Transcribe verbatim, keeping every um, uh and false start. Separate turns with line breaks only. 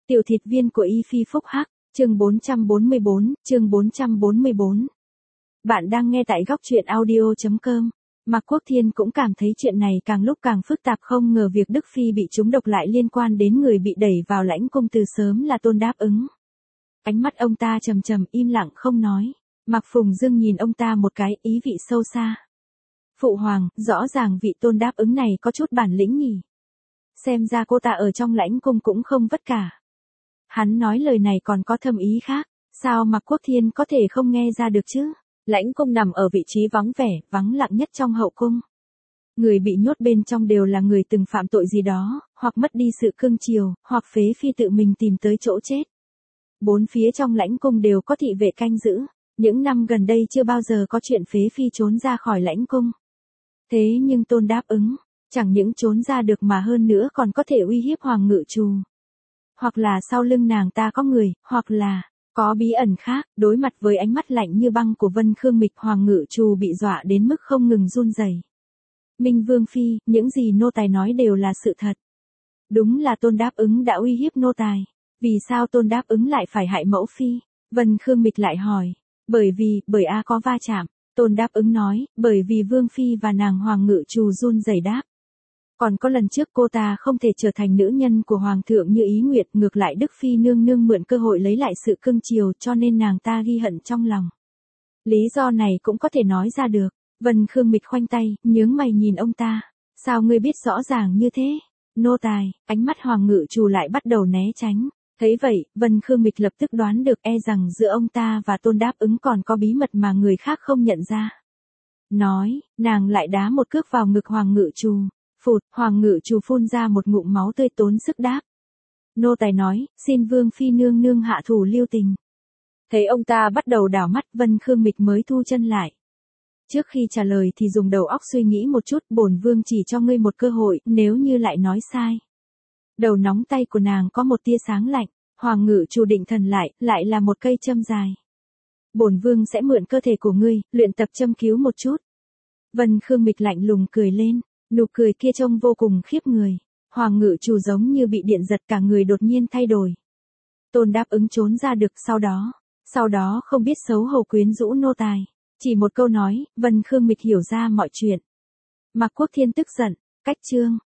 Tiểu thịt viên của Y Phi Phúc Hắc, chương bốn trăm bốn mươi bốn, chương bốn trăm bốn mươi bốn. Bạn đang nghe tại góc truyện audio chấm com. Mạc Quốc Thiên cũng cảm thấy chuyện này càng lúc càng phức tạp, không ngờ việc Đức Phi bị trúng độc lại liên quan đến người bị đẩy vào lãnh cung từ sớm là Tôn Đáp Ứng. Ánh mắt ông ta trầm trầm im lặng không nói. Mạc Phùng Dương nhìn ông ta một cái, ý vị sâu xa. Phụ hoàng, rõ ràng vị Tôn Đáp Ứng này có chút bản lĩnh nhỉ. Xem ra cô ta ở trong lãnh cung cũng không vất cả. Hắn nói lời này còn có thâm ý khác, sao Mạc Quốc Thiên có thể không nghe ra được chứ? Lãnh cung nằm ở vị trí vắng vẻ, vắng lặng nhất trong hậu cung. Người bị nhốt bên trong đều là người từng phạm tội gì đó, hoặc mất đi sự cương chiều, hoặc phế phi tự mình tìm tới chỗ chết. Bốn phía trong lãnh cung đều có thị vệ canh giữ, những năm gần đây chưa bao giờ có chuyện phế phi trốn ra khỏi lãnh cung. Thế nhưng Tôn Đáp Ứng, chẳng những trốn ra được mà hơn nữa còn có thể uy hiếp Hoàng Ngự Trù. Hoặc là sau lưng nàng ta có người, hoặc là có bí ẩn khác. Đối mặt với ánh mắt lạnh như băng của Vân Khương Mịch, Hoàng Ngự Trù bị dọa đến mức không ngừng run rẩy. Minh Vương Phi, những gì nô tài nói đều là sự thật. Đúng là Tôn Đáp Ứng đã uy hiếp nô tài. Vì sao Tôn Đáp Ứng lại phải hại mẫu phi? Vân Khương Mịch lại hỏi. Bởi vì, bởi a có va chạm. Tôn Đáp Ứng nói, bởi vì Vương Phi và nàng Hoàng Ngự Trù run rẩy đáp. Còn có lần trước cô ta không thể trở thành nữ nhân của Hoàng thượng như ý nguyện, ngược lại Đức Phi nương nương mượn cơ hội lấy lại sự cưng chiều cho nên nàng ta ghi hận trong lòng. Lý do này cũng có thể nói ra được. Vân Khương Mịch khoanh tay, nhướng mày nhìn ông ta. Sao ngươi biết rõ ràng như thế? Nô tài, ánh mắt Hoàng Ngự Trù lại bắt đầu né tránh. Thấy vậy, Vân Khương Mịch lập tức đoán được e rằng giữa ông ta và Tôn Đáp Ứng còn có bí mật mà người khác không nhận ra. Nói, nàng lại đá một cước vào ngực Hoàng Ngự Trù. Phụt, Hoàng Ngự Trù phun ra một ngụm máu tươi tốn sức đáp. Nô tài nói, xin Vương Phi nương nương hạ thủ lưu tình. Thấy ông ta bắt đầu đảo mắt, Vân Khương Mịch mới thu chân lại. Trước khi trả lời thì dùng đầu óc suy nghĩ một chút, bổn vương chỉ cho ngươi một cơ hội, nếu như lại nói sai. Đầu nóng tay của nàng có một tia sáng lạnh, Hoàng Ngự Trù định thần lại, lại là một cây châm dài. Bổn vương sẽ mượn cơ thể của ngươi, luyện tập châm cứu một chút. Vân Khương Mịch lạnh lùng cười lên. Nụ cười kia trông vô cùng khiếp người. Hoàng Ngự Trù giống như bị điện giật, cả người đột nhiên thay đổi. Tôn Đáp Ứng trốn ra được sau đó. Sau đó không biết xấu hổ quyến rũ nô tài. Chỉ một câu nói, Vân Khương Mịch hiểu ra mọi chuyện. Mạc Quốc Thiên tức giận. Cách chương.